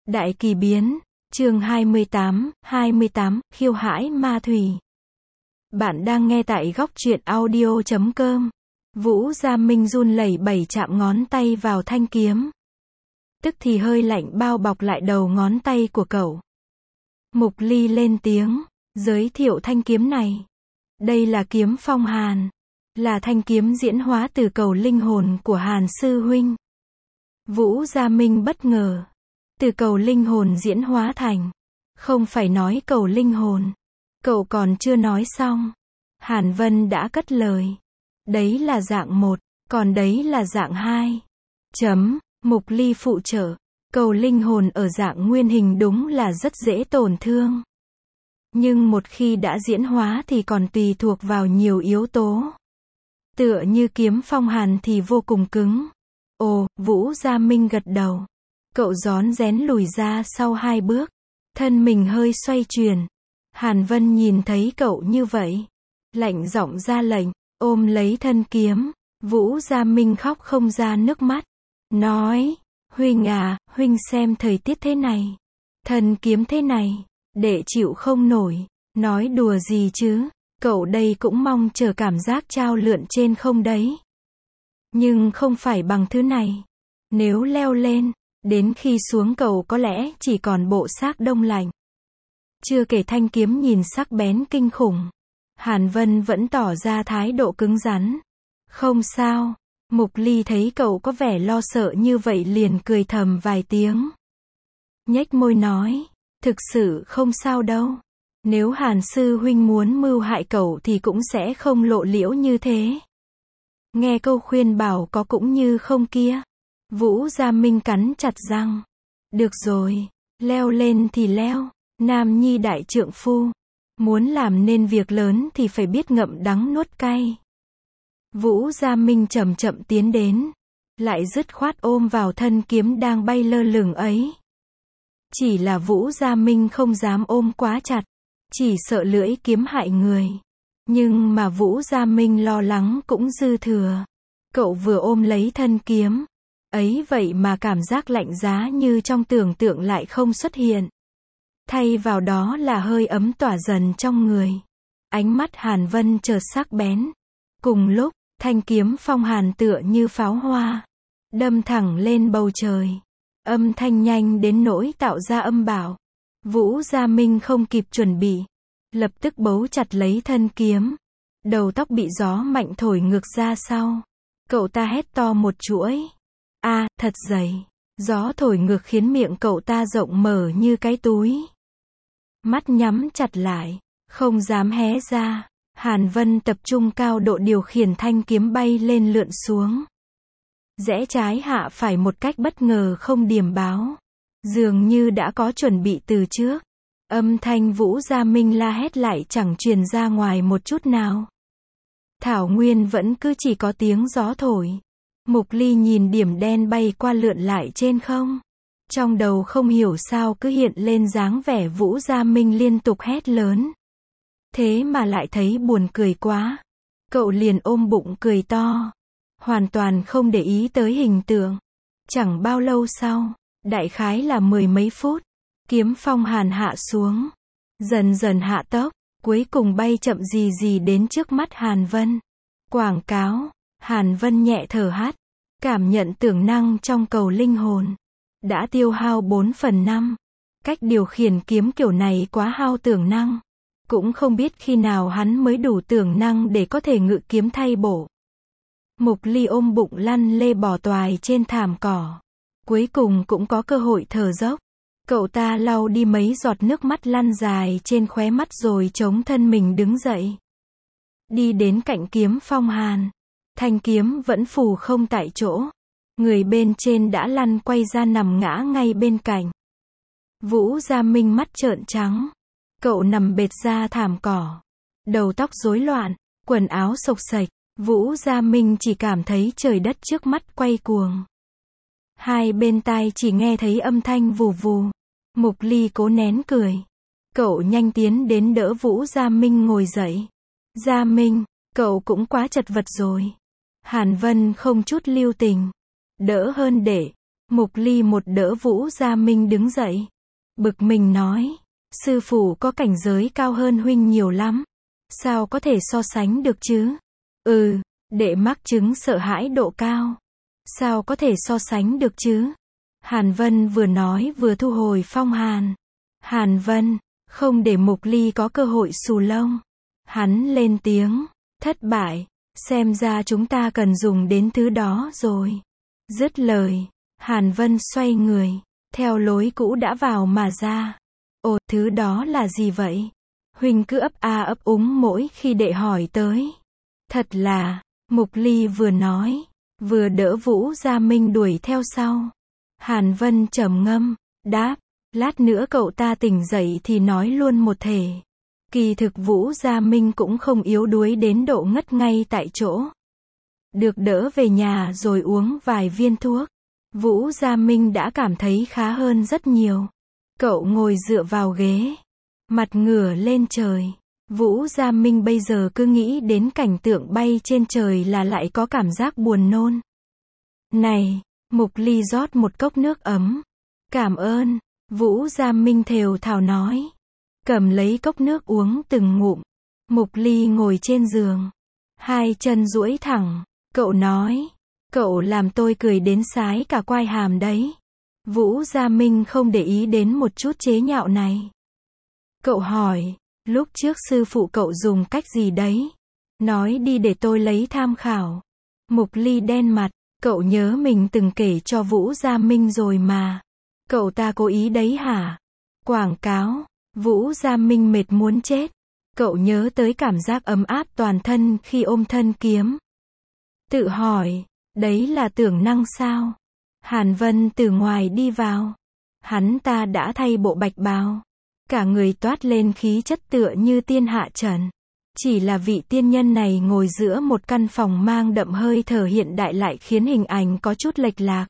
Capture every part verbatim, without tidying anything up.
Đại kỳ biến, chương hai mươi tám, hai mươi tám, khiêu hãi ma thủy. Bạn đang nghe tại góc truyện audio chấm com. Vũ Gia Minh run lẩy bẩy chạm ngón tay vào thanh kiếm. Tức thì hơi lạnh bao bọc lại đầu ngón tay của cậu. Mục Ly lên tiếng, giới thiệu thanh kiếm này. Đây là kiếm phong hàn. Là thanh kiếm diễn hóa từ cầu linh hồn của Hàn Sư Huynh. Vũ Gia Minh bất ngờ. Từ cầu linh hồn diễn hóa thành. Không phải nói cầu linh hồn. Cậu còn chưa nói xong. Hàn Vân đã cất lời. Đấy là dạng một, còn đấy là dạng hai. Chấm, Mục Ly phụ trợ. Cầu linh hồn ở dạng nguyên hình đúng là rất dễ tổn thương. Nhưng một khi đã diễn hóa thì còn tùy thuộc vào nhiều yếu tố. Tựa như kiếm phong hàn thì vô cùng cứng. Ồ, Vũ Gia Minh gật đầu. Cậu rón rén lùi ra sau hai bước. Thân mình hơi xoay chuyển. Hàn Vân nhìn thấy cậu như vậy. Lạnh giọng ra lệnh, ôm lấy thân kiếm. Vũ Gia Minh khóc không ra nước mắt. Nói, Huynh à, Huynh xem thời tiết thế này. Thân kiếm thế này. Đệ chịu không nổi. Nói đùa gì chứ. Cậu đây cũng mong chờ cảm giác trao lượn trên không đấy. Nhưng không phải bằng thứ này. Nếu leo lên, đến khi xuống cậu có lẽ chỉ còn bộ xác đông lạnh. Chưa kể thanh kiếm nhìn sắc bén kinh khủng. Hàn Vân vẫn tỏ ra thái độ cứng rắn. Không sao. Mục Ly thấy cậu có vẻ lo sợ như vậy liền cười thầm vài tiếng. Nhếch môi nói, thực sự không sao đâu. Nếu Hàn Sư Huynh muốn mưu hại cậu thì cũng sẽ không lộ liễu như thế. Nghe câu khuyên bảo có cũng như không kia. Vũ Gia Minh cắn chặt răng. Được rồi, leo lên thì leo. Nam nhi đại trượng phu. Muốn làm nên việc lớn thì phải biết ngậm đắng nuốt cay. Vũ Gia Minh chậm chậm tiến đến. Lại dứt khoát ôm vào thân kiếm đang bay lơ lửng ấy. Chỉ là Vũ Gia Minh không dám ôm quá chặt. Chỉ sợ lưỡi kiếm hại người. Nhưng mà Vũ Gia Minh lo lắng cũng dư thừa. Cậu vừa ôm lấy thân kiếm. Ấy vậy mà cảm giác lạnh giá như trong tưởng tượng lại không xuất hiện. Thay vào đó là hơi ấm tỏa dần trong người. Ánh mắt Hàn Vân chợt sắc bén. Cùng lúc, thanh kiếm phong hàn tựa như pháo hoa. Đâm thẳng lên bầu trời. Âm thanh nhanh đến nỗi tạo ra âm bão. Vũ Gia Minh không kịp chuẩn bị. Lập tức bấu chặt lấy thân kiếm. Đầu tóc bị gió mạnh thổi ngược ra sau. Cậu ta hét to một chuỗi. A, à, thật dày. Gió thổi ngược khiến miệng cậu ta rộng mở như cái túi. Mắt nhắm chặt lại. Không dám hé ra. Hàn Vân tập trung cao độ điều khiển thanh kiếm bay lên lượn xuống. Rẽ trái hạ phải một cách bất ngờ không điểm báo. Dường như đã có chuẩn bị từ trước. Âm thanh Vũ Gia Minh la hét lại chẳng truyền ra ngoài một chút nào. Thảo nguyên vẫn cứ chỉ có tiếng gió thổi. Mục Ly nhìn điểm đen bay qua lượn lại trên không. Trong đầu không hiểu sao cứ hiện lên dáng vẻ Vũ Gia Minh liên tục hét lớn. Thế mà lại thấy buồn cười quá. Cậu liền ôm bụng cười to. Hoàn toàn không để ý tới hình tượng. Chẳng bao lâu sau, đại khái là mười mấy phút, kiếm phong hàn hạ xuống. Dần dần hạ tốc, cuối cùng bay chậm gì gì đến trước mắt Hàn Vân. Quảng cáo, Hàn Vân nhẹ thở hắt. Cảm nhận tưởng năng trong cầu linh hồn. Đã tiêu hao bốn phần năm. Cách điều khiển kiếm kiểu này quá hao tưởng năng. Cũng không biết khi nào hắn mới đủ tưởng năng để có thể ngự kiếm thay bổ. Mục Ly ôm bụng lăn lê bò toài trên thảm cỏ. Cuối cùng cũng có cơ hội thở dốc. Cậu ta lau đi mấy giọt nước mắt lăn dài trên khóe mắt rồi chống thân mình đứng dậy. Đi đến cạnh kiếm phong hàn. Thanh kiếm vẫn phù không tại chỗ. Người bên trên đã lăn quay ra nằm ngã ngay bên cạnh. Vũ Gia Minh mắt trợn trắng. Cậu nằm bệt ra thảm cỏ. Đầu tóc rối loạn, quần áo xộc xệch. Vũ Gia Minh chỉ cảm thấy trời đất trước mắt quay cuồng. Hai bên tai chỉ nghe thấy âm thanh vù vù. Mục Ly cố nén cười. Cậu nhanh tiến đến đỡ Vũ Gia Minh ngồi dậy. Gia Minh, cậu cũng quá chật vật rồi. Hàn Vân không chút lưu tình. Đỡ hơn để. Mục Ly một đỡ Vũ Gia Minh đứng dậy. Bực mình nói. Sư phụ có cảnh giới cao hơn huynh nhiều lắm. Sao có thể so sánh được chứ? Ừ, đệ mắc chứng sợ hãi độ cao. Sao có thể so sánh được chứ? Hàn Vân vừa nói vừa thu hồi phong hàn. Hàn Vân, không để Mục Ly có cơ hội xù lông. Hắn lên tiếng. Thất bại. Xem ra chúng ta cần dùng đến thứ đó rồi. Dứt lời. Hàn Vân xoay người. Theo lối cũ đã vào mà ra. Ồ, thứ đó là gì vậy? Huynh cứ ấp a ấp úng mỗi khi đệ hỏi tới. Thật là, Mục Ly vừa nói, vừa đỡ Vũ Gia Minh đuổi theo sau. Hàn Vân trầm ngâm, đáp, lát nữa cậu ta tỉnh dậy thì nói luôn một thể. Kỳ thực Vũ Gia Minh cũng không yếu đuối đến độ ngất ngay tại chỗ. Được đỡ về nhà rồi uống vài viên thuốc. Vũ Gia Minh đã cảm thấy khá hơn rất nhiều. Cậu ngồi dựa vào ghế, mặt ngửa lên trời. Vũ Gia Minh bây giờ cứ nghĩ đến cảnh tượng bay trên trời là lại có cảm giác buồn nôn. Này, Mục Ly rót một cốc nước ấm. Cảm ơn, Vũ Gia Minh thều thào nói. Cầm lấy cốc nước uống từng ngụm. Mục Ly ngồi trên giường, hai chân duỗi thẳng. Cậu nói, cậu làm tôi cười đến sái cả quai hàm đấy. Vũ Gia Minh không để ý đến một chút chế nhạo này. Cậu hỏi, lúc trước sư phụ cậu dùng cách gì đấy? Nói đi để tôi lấy tham khảo. Mục Ly đen mặt, cậu nhớ mình từng kể cho Vũ Gia Minh rồi mà. Cậu ta cố ý đấy hả? Quảng cáo. Vũ Gia Minh mệt muốn chết. Cậu nhớ tới cảm giác ấm áp toàn thân khi ôm thân kiếm. Tự hỏi, đấy là tưởng năng sao? Hàn Vân từ ngoài đi vào. Hắn ta đã thay bộ bạch bào. Cả người toát lên khí chất tựa như tiên hạ trần. Chỉ là vị tiên nhân này ngồi giữa một căn phòng mang đậm hơi thở hiện đại lại khiến hình ảnh có chút lệch lạc.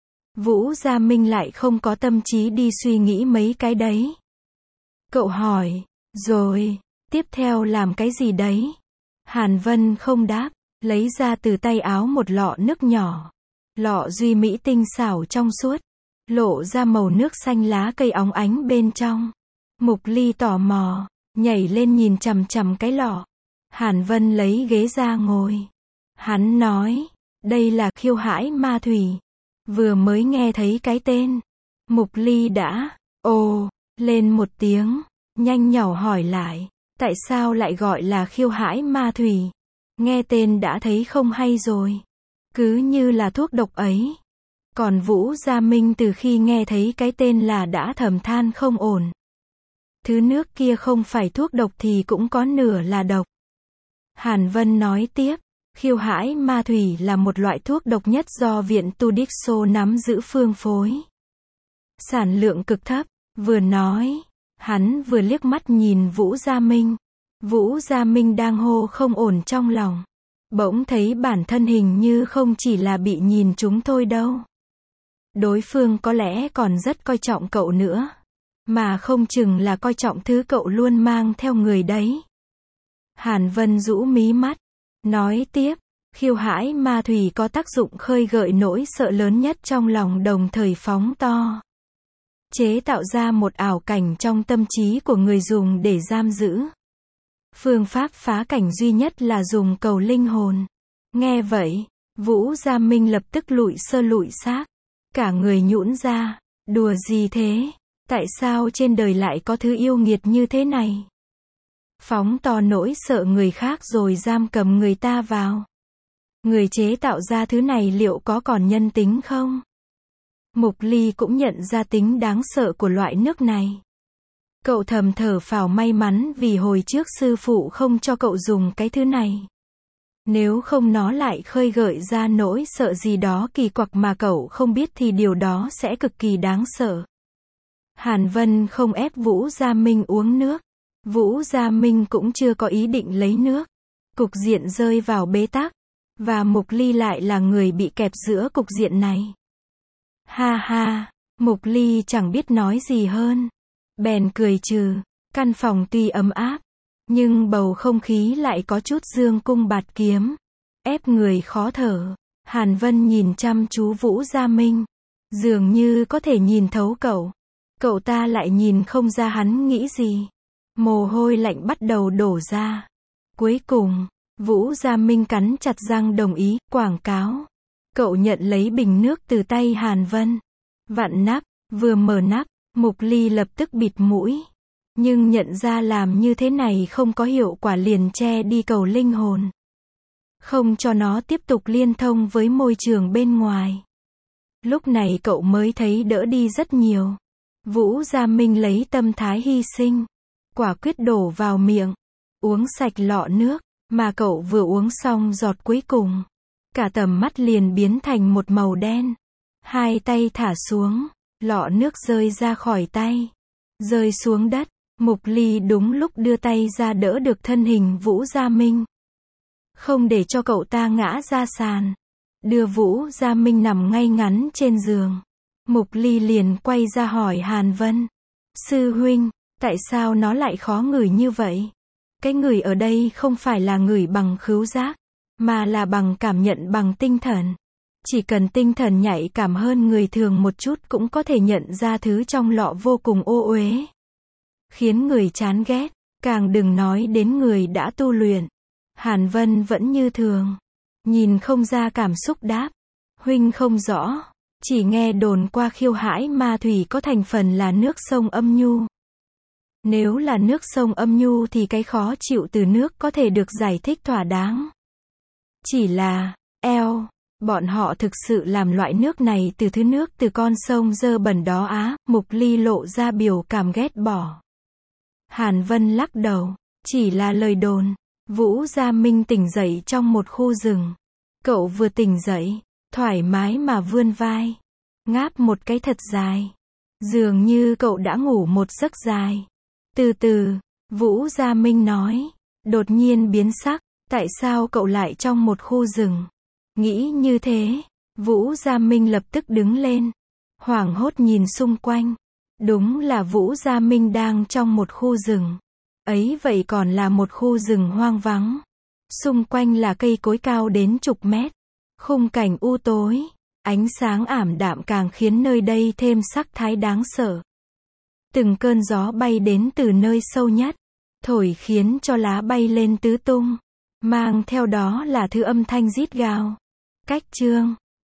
Vũ Gia Minh lại không có tâm trí đi suy nghĩ mấy cái đấy. Cậu hỏi, rồi, tiếp theo làm cái gì đấy? Hàn Vân không đáp, lấy ra từ tay áo một lọ nước nhỏ. Lọ duy mỹ tinh xảo trong suốt, lộ ra màu nước xanh lá cây óng ánh bên trong. Mục Ly tò mò, nhảy lên nhìn chằm chằm cái lọ. Hàn Vân lấy ghế ra ngồi. Hắn nói, đây là khiêu hãi ma thủy. Vừa mới nghe thấy cái tên. Mục Ly đã, ồ, lên một tiếng, nhanh nhỏ hỏi lại, tại sao lại gọi là khiêu hãi ma thủy? Nghe tên đã thấy không hay rồi. Cứ như là thuốc độc ấy. Còn Vũ Gia Minh từ khi nghe thấy cái tên là đã thầm than không ổn. Thứ nước kia không phải thuốc độc thì cũng có nửa là độc. Hàn Vân nói tiếp, khiêu hãi ma thủy là một loại thuốc độc nhất do Viện Tudixo nắm giữ phương phối. Sản lượng cực thấp, vừa nói, hắn vừa liếc mắt nhìn Vũ Gia Minh. Vũ Gia Minh đang hô không ổn trong lòng. Bỗng thấy bản thân hình như không chỉ là bị nhìn chúng thôi đâu. Đối phương có lẽ còn rất coi trọng cậu nữa. Mà không chừng là coi trọng thứ cậu luôn mang theo người đấy. Hàn Vân rũ mí mắt, nói tiếp, khiêu hãi ma thủy có tác dụng khơi gợi nỗi sợ lớn nhất trong lòng đồng thời phóng to. Chế tạo ra một ảo cảnh trong tâm trí của người dùng để giam giữ. Phương pháp phá cảnh duy nhất là dùng cầu linh hồn. Nghe vậy, Vũ Gia Minh lập tức lụi sơ lụi xác. Cả người nhũn ra, đùa gì thế? Tại sao trên đời lại có thứ yêu nghiệt như thế này? Phóng to nỗi sợ người khác rồi giam cầm người ta vào. Người chế tạo ra thứ này liệu có còn nhân tính không? Mục Ly cũng nhận ra tính đáng sợ của loại nước này. Cậu thầm thở phào may mắn vì hồi trước sư phụ không cho cậu dùng cái thứ này. Nếu không nó lại khơi gợi ra nỗi sợ gì đó kỳ quặc mà cậu không biết thì điều đó sẽ cực kỳ đáng sợ. Hàn Vân không ép Vũ Gia Minh uống nước. Vũ Gia Minh cũng chưa có ý định lấy nước. Cục diện rơi vào bế tắc. Và Mục Ly lại là người bị kẹp giữa cục diện này. Ha ha, Mục Ly chẳng biết nói gì hơn. Bèn cười trừ. Căn phòng tuy ấm áp, nhưng bầu không khí lại có chút dương cung bạt kiếm. Ép người khó thở. Hàn Vân nhìn chăm chú Vũ Gia Minh. Dường như có thể nhìn thấu cậu. Cậu ta lại nhìn không ra hắn nghĩ gì. Mồ hôi lạnh bắt đầu đổ ra. Cuối cùng, Vũ Gia Minh cắn chặt răng đồng ý, quảng cáo. Cậu nhận lấy bình nước từ tay Hàn Vân. Vặn nắp, vừa mở nắp, Mục Ly lập tức bịt mũi. Nhưng nhận ra làm như thế này không có hiệu quả liền che đi cầu linh hồn. Không cho nó tiếp tục liên thông với môi trường bên ngoài. Lúc này cậu mới thấy đỡ đi rất nhiều. Vũ Gia Minh lấy tâm thái hy sinh. Quả quyết đổ vào miệng. Uống sạch lọ nước. Mà cậu vừa uống xong giọt cuối cùng. Cả tầm mắt liền biến thành một màu đen. Hai tay thả xuống. Lọ nước rơi ra khỏi tay. Rơi xuống đất. Mục Ly đúng lúc đưa tay ra đỡ được thân hình Vũ Gia Minh. Không để cho cậu ta ngã ra sàn. Đưa Vũ Gia Minh nằm ngay ngắn trên giường. Mục Ly liền quay ra hỏi Hàn Vân. Sư huynh, tại sao nó lại khó ngửi như vậy? Cái ngửi ở đây không phải là ngửi bằng khứu giác, mà là bằng cảm nhận bằng tinh thần. Chỉ cần tinh thần nhạy cảm hơn người thường một chút cũng có thể nhận ra thứ trong lọ vô cùng ô uế. Khiến người chán ghét, càng đừng nói đến người đã tu luyện. Hàn Vân vẫn như thường. Nhìn không ra cảm xúc đáp. Huynh không rõ. Chỉ nghe đồn qua Khiêu Hãi Ma Thủy có thành phần là nước sông âm nhu. Nếu là nước sông âm nhu thì cái khó chịu từ nước có thể được giải thích thỏa đáng. Chỉ là, eo, bọn họ thực sự làm loại nước này từ thứ nước từ con sông dơ bẩn đó á. Mục Ly lộ ra biểu cảm ghét bỏ. Hàn Vân lắc đầu. Chỉ là lời đồn. Vũ Gia Minh tỉnh dậy trong một khu rừng. Cậu vừa tỉnh dậy, thoải mái mà vươn vai. Ngáp một cái thật dài. Dường như cậu đã ngủ một giấc dài. Từ từ, Vũ Gia Minh nói. Đột nhiên biến sắc. Tại sao cậu lại trong một khu rừng? Nghĩ như thế, Vũ Gia Minh lập tức đứng lên. Hoảng hốt nhìn xung quanh. Đúng là Vũ Gia Minh đang trong một khu rừng. Ấy vậy còn là một khu rừng hoang vắng. Xung quanh là cây cối cao đến chục mét. Khung cảnh u tối. Ánh sáng ảm đạm càng khiến nơi đây thêm sắc thái đáng sợ. Từng cơn gió bay đến từ nơi sâu nhất. Thổi khiến cho lá bay lên tứ tung. Mang theo đó là thứ âm thanh rít gào. Cách chương